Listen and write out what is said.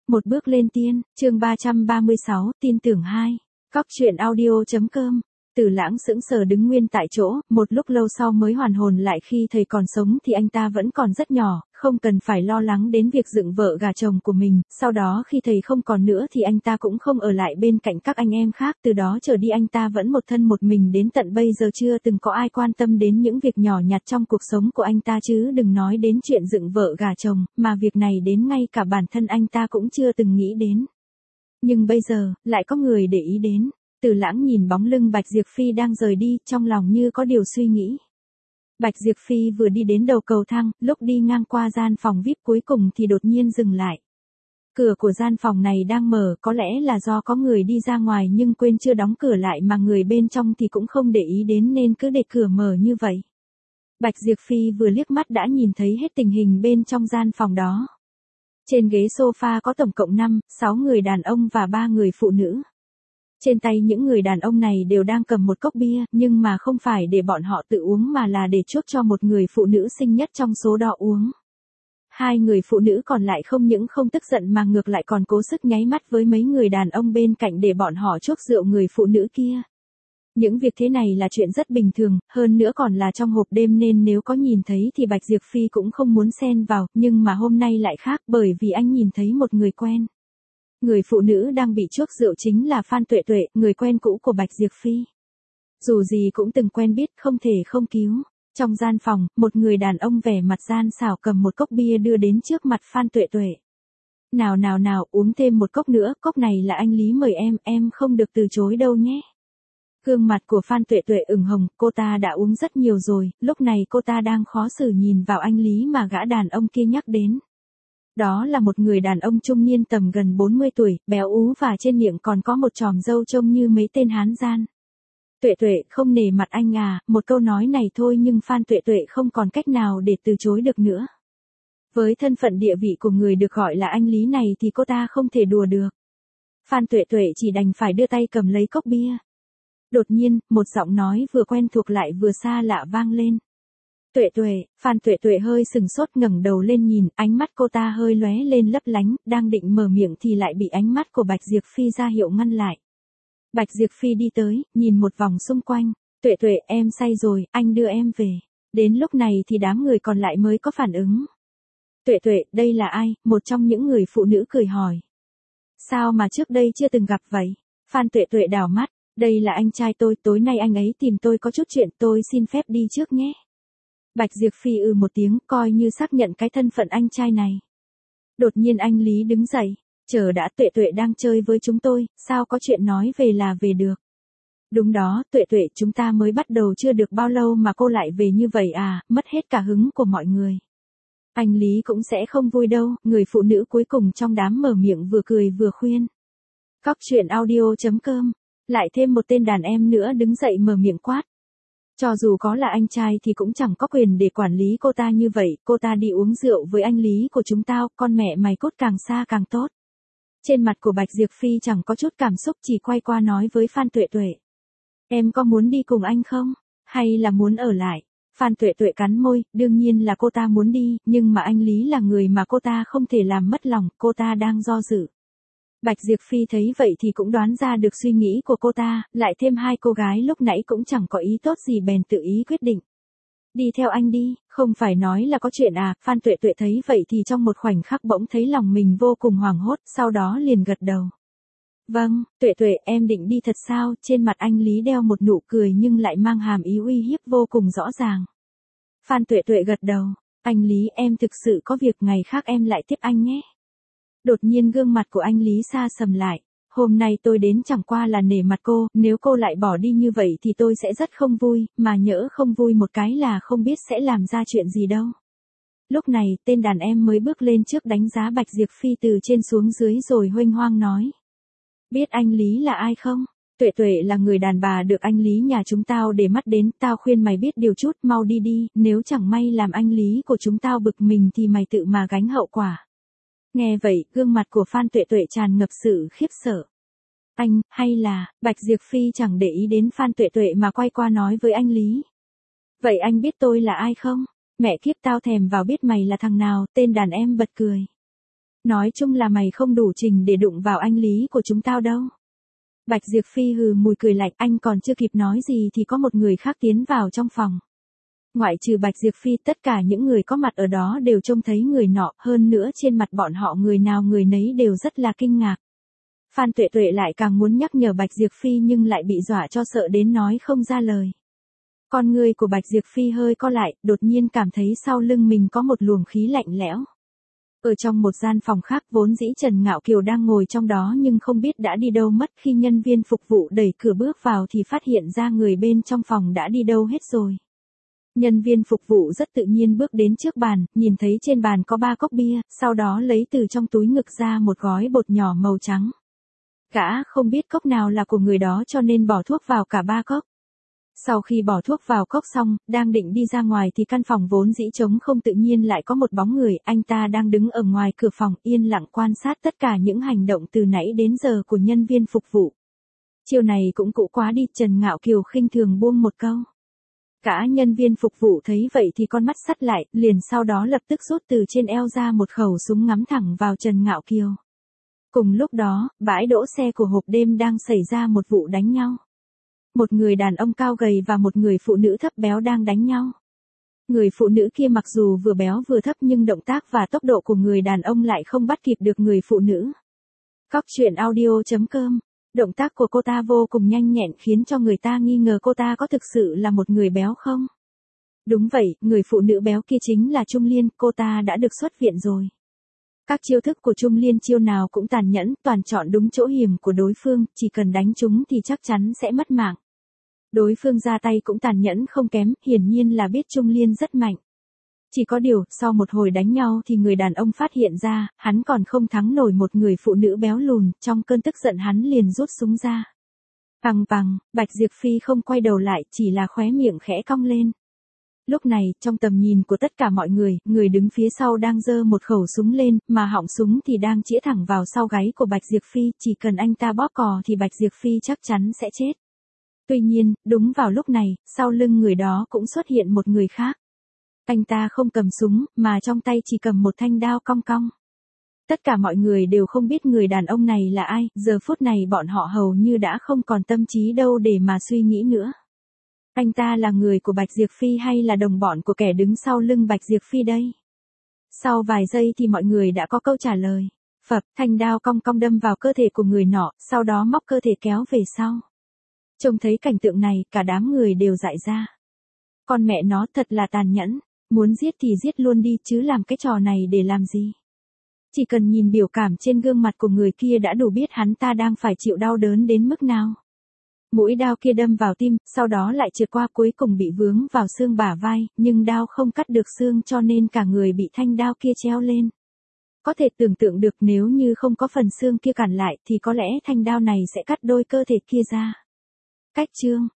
Một bước lên tiên, chương 336, tin tưởng 2. Cóc truyện audio.com. Từ Lãng sững sờ đứng nguyên tại chỗ, một lúc lâu sau mới hoàn hồn lại khi thầy còn sống thì anh ta vẫn còn rất nhỏ, không cần phải lo lắng đến việc dựng vợ gả chồng của mình, sau đó khi thầy không còn nữa thì anh ta cũng không ở lại bên cạnh các anh em khác, từ đó trở đi anh ta vẫn một thân một mình đến tận bây giờ chưa từng có ai quan tâm đến những việc nhỏ nhặt trong cuộc sống của anh ta chứ đừng nói đến chuyện dựng vợ gả chồng, mà việc này đến ngay cả bản thân anh ta cũng chưa từng nghĩ đến. Nhưng bây giờ, lại có người để ý đến. Từ Lãng nhìn bóng lưng Bạch Diệp Phi đang rời đi, trong lòng như có điều suy nghĩ. Bạch Diệp Phi vừa đi đến đầu cầu thang, lúc đi ngang qua gian phòng VIP cuối cùng thì đột nhiên dừng lại. Cửa của gian phòng này đang mở, có lẽ là do có người đi ra ngoài nhưng quên chưa đóng cửa lại mà người bên trong thì cũng không để ý đến nên cứ để cửa mở như vậy. Bạch Diệp Phi vừa liếc mắt đã nhìn thấy hết tình hình bên trong gian phòng đó. Trên ghế sofa có tổng cộng 5, 6 người đàn ông và 3 người phụ nữ. Trên tay những người đàn ông này đều đang cầm một cốc bia, nhưng mà không phải để bọn họ tự uống mà là để chuốc cho một người phụ nữ xinh nhất trong số đó uống. Hai người phụ nữ còn lại không những không tức giận mà ngược lại còn cố sức nháy mắt với mấy người đàn ông bên cạnh để bọn họ chuốc rượu người phụ nữ kia. Những việc thế này là chuyện rất bình thường, hơn nữa còn là trong hộp đêm nên nếu có nhìn thấy thì Bạch Diệp Phi cũng không muốn xen vào, nhưng mà hôm nay lại khác bởi vì anh nhìn thấy một người quen. Người phụ nữ đang bị chuốc rượu chính là Phan Tuệ Tuệ, người quen cũ của Bạch Diệp Phi. Dù gì cũng từng quen biết, không thể không cứu. Trong gian phòng, một người đàn ông vẻ mặt gian xảo cầm một cốc bia đưa đến trước mặt Phan Tuệ Tuệ. Nào nào nào, uống thêm một cốc nữa, cốc này là anh Lý mời em không được từ chối đâu nhé. Gương mặt của Phan Tuệ Tuệ ửng hồng, cô ta đã uống rất nhiều rồi, lúc này cô ta đang khó xử nhìn vào anh Lý mà gã đàn ông kia nhắc đến. Đó là một người đàn ông trung niên tầm gần 40 tuổi, béo ú và trên miệng còn có một chòm râu trông như mấy tên hán gian. Tuệ Tuệ, không nể mặt anh à, một câu nói này thôi nhưng Phan Tuệ Tuệ không còn cách nào để từ chối được nữa. Với thân phận địa vị của người được gọi là anh Lý này thì cô ta không thể đùa được. Phan Tuệ Tuệ chỉ đành phải đưa tay cầm lấy cốc bia. Đột nhiên, một giọng nói vừa quen thuộc lại vừa xa lạ vang lên. Tuệ Tuệ, Phan Tuệ Tuệ hơi sừng sốt ngẩng đầu lên nhìn, ánh mắt cô ta hơi lóe lên lấp lánh, đang định mở miệng thì lại bị ánh mắt của Bạch Diệp Phi ra hiệu ngăn lại. Bạch Diệp Phi đi tới, nhìn một vòng xung quanh, Tuệ Tuệ em say rồi, anh đưa em về. Đến lúc này thì đám người còn lại mới có phản ứng. Tuệ Tuệ, đây là ai? Một trong những người phụ nữ cười hỏi. Sao mà trước đây chưa từng gặp vậy? Phan Tuệ Tuệ đảo mắt, đây là anh trai tôi, tối nay anh ấy tìm tôi có chút chuyện, tôi xin phép đi trước nhé. Bạch Diệp Phi một tiếng, coi như xác nhận cái thân phận anh trai này. Đột nhiên anh Lý đứng dậy, chờ đã, Tuệ Tuệ đang chơi với chúng tôi, sao có chuyện nói về là về được. Đúng đó, Tuệ Tuệ, chúng ta mới bắt đầu chưa được bao lâu mà cô lại về như vậy à, mất hết cả hứng của mọi người. Anh Lý cũng sẽ không vui đâu, người phụ nữ cuối cùng trong đám mở miệng vừa cười vừa khuyên. Cóc truyện audio.com, lại thêm một tên đàn em nữa đứng dậy mở miệng quát. Cho dù có là anh trai thì cũng chẳng có quyền để quản lý cô ta như vậy, cô ta đi uống rượu với anh Lý của chúng tao, con mẹ mày cút càng xa càng tốt. Trên mặt của Bạch Diệp Phi chẳng có chút cảm xúc, chỉ quay qua nói với Phan Tuệ Tuệ. Em có muốn đi cùng anh không? Hay là muốn ở lại? Phan Tuệ Tuệ cắn môi, đương nhiên là cô ta muốn đi, nhưng mà anh Lý là người mà cô ta không thể làm mất lòng, cô ta đang do dự. Bạch Diệp Phi thấy vậy thì cũng đoán ra được suy nghĩ của cô ta, lại thêm hai cô gái lúc nãy cũng chẳng có ý tốt gì bèn tự ý quyết định. Đi theo anh đi, không phải nói là có chuyện à, Phan Tuệ Tuệ thấy vậy thì trong một khoảnh khắc bỗng thấy lòng mình vô cùng hoảng hốt, sau đó liền gật đầu. Vâng, Tuệ Tuệ, em định đi thật sao, trên mặt anh Lý đeo một nụ cười nhưng lại mang hàm ý uy hiếp vô cùng rõ ràng. Phan Tuệ Tuệ gật đầu, anh Lý em thực sự có việc, ngày khác em lại tiếp anh nhé. Đột nhiên gương mặt của anh Lý xa sầm lại, hôm nay tôi đến chẳng qua là nể mặt cô, nếu cô lại bỏ đi như vậy thì tôi sẽ rất không vui, mà nhỡ không vui một cái là không biết sẽ làm ra chuyện gì đâu. Lúc này, tên đàn em mới bước lên trước đánh giá Bạch Diệp Phi từ trên xuống dưới rồi huênh hoang nói. Biết anh Lý là ai không? Tuệ Tuệ là người đàn bà được anh Lý nhà chúng tao để mắt đến, tao khuyên mày biết điều chút, mau đi đi, nếu chẳng may làm anh Lý của chúng tao bực mình thì mày tự mà gánh hậu quả. Nghe vậy, gương mặt của Phan Tuệ Tuệ tràn ngập sự khiếp sợ. Anh, hay là, Bạch Diệp Phi chẳng để ý đến Phan Tuệ Tuệ mà quay qua nói với anh Lý. Vậy anh biết tôi là ai không? Mẹ kiếp, tao thèm vào biết mày là thằng nào, tên đàn em bật cười. Nói chung là mày không đủ trình để đụng vào anh Lý của chúng tao đâu. Bạch Diệp Phi hừ mùi cười lạnh, anh còn chưa kịp nói gì thì có một người khác tiến vào trong phòng. Ngoại trừ Bạch Diệp Phi, tất cả những người có mặt ở đó đều trông thấy người nọ, hơn nữa trên mặt bọn họ người nào người nấy đều rất là kinh ngạc. Phan Tuệ Tuệ lại càng muốn nhắc nhở Bạch Diệp Phi nhưng lại bị dọa cho sợ đến nói không ra lời. Con người của Bạch Diệp Phi hơi co lại, đột nhiên cảm thấy sau lưng mình có một luồng khí lạnh lẽo. Ở trong một gian phòng khác vốn dĩ Trần Ngạo Kiều đang ngồi trong đó nhưng không biết đã đi đâu mất, khi nhân viên phục vụ đẩy cửa bước vào thì phát hiện ra người bên trong phòng đã đi đâu hết rồi. Nhân viên phục vụ rất tự nhiên bước đến trước bàn, nhìn thấy trên bàn có 3 cốc bia, sau đó lấy từ trong túi ngực ra một gói bột nhỏ màu trắng. Gã không biết cốc nào là của người đó cho nên bỏ thuốc vào cả 3 cốc. Sau khi bỏ thuốc vào cốc xong, đang định đi ra ngoài thì căn phòng vốn dĩ trống không tự nhiên lại có một bóng người, anh ta đang đứng ở ngoài cửa phòng yên lặng quan sát tất cả những hành động từ nãy đến giờ của nhân viên phục vụ. Chiều này cũng cũ quá đi, Trần Ngạo Kiều khinh thường buông một câu. Cả nhân viên phục vụ thấy vậy thì con mắt sắt lại, liền sau đó lập tức rút từ trên eo ra một khẩu súng ngắm thẳng vào Trần Ngạo Kiều. Cùng lúc đó, bãi đỗ xe của hộp đêm đang xảy ra một vụ đánh nhau. Một người đàn ông cao gầy và một người phụ nữ thấp béo đang đánh nhau. Người phụ nữ kia mặc dù vừa béo vừa thấp nhưng động tác và tốc độ của người đàn ông lại không bắt kịp được người phụ nữ. Cóc truyện audio.com. Động tác của cô ta vô cùng nhanh nhẹn khiến cho người ta nghi ngờ cô ta có thực sự là một người béo không? Đúng vậy, người phụ nữ béo kia chính là Trung Liên, cô ta đã được xuất viện rồi. Các chiêu thức của Trung Liên chiêu nào cũng tàn nhẫn, toàn chọn đúng chỗ hiểm của đối phương, chỉ cần đánh trúng thì chắc chắn sẽ mất mạng. Đối phương ra tay cũng tàn nhẫn không kém, hiển nhiên là biết Trung Liên rất mạnh. Chỉ có điều, sau một hồi đánh nhau thì người đàn ông phát hiện ra, hắn còn không thắng nổi một người phụ nữ béo lùn, trong cơn tức giận hắn liền rút súng ra. Bằng bằng, Bạch Diệp Phi không quay đầu lại, chỉ là khóe miệng khẽ cong lên. Lúc này, trong tầm nhìn của tất cả mọi người, người đứng phía sau đang giơ một khẩu súng lên, mà họng súng thì đang chĩa thẳng vào sau gáy của Bạch Diệp Phi, chỉ cần anh ta bóp cò thì Bạch Diệp Phi chắc chắn sẽ chết. Tuy nhiên, đúng vào lúc này, sau lưng người đó cũng xuất hiện một người khác. Anh ta không cầm súng, mà trong tay chỉ cầm một thanh đao cong cong. Tất cả mọi người đều không biết người đàn ông này là ai, giờ phút này bọn họ hầu như đã không còn tâm trí đâu để mà suy nghĩ nữa. Anh ta là người của Bạch Diệp Phi hay là đồng bọn của kẻ đứng sau lưng Bạch Diệp Phi đây? Sau vài giây thì mọi người đã có câu trả lời. Phập, thanh đao cong cong đâm vào cơ thể của người nọ, sau đó móc cơ thể kéo về sau. Trông thấy cảnh tượng này, cả đám người đều dại ra. Con mẹ nó thật là tàn nhẫn, muốn giết thì giết luôn đi chứ làm cái trò này để làm gì? Chỉ cần nhìn biểu cảm trên gương mặt của người kia đã đủ biết hắn ta đang phải chịu đau đớn đến mức nào. Mũi đao kia đâm vào tim, sau đó lại trượt qua cuối cùng bị vướng vào xương bả vai, nhưng đao không cắt được xương cho nên cả người bị thanh đao kia treo lên. Có thể tưởng tượng được nếu như không có phần xương kia cản lại thì có lẽ thanh đao này sẽ cắt đôi cơ thể kia ra. Cách chương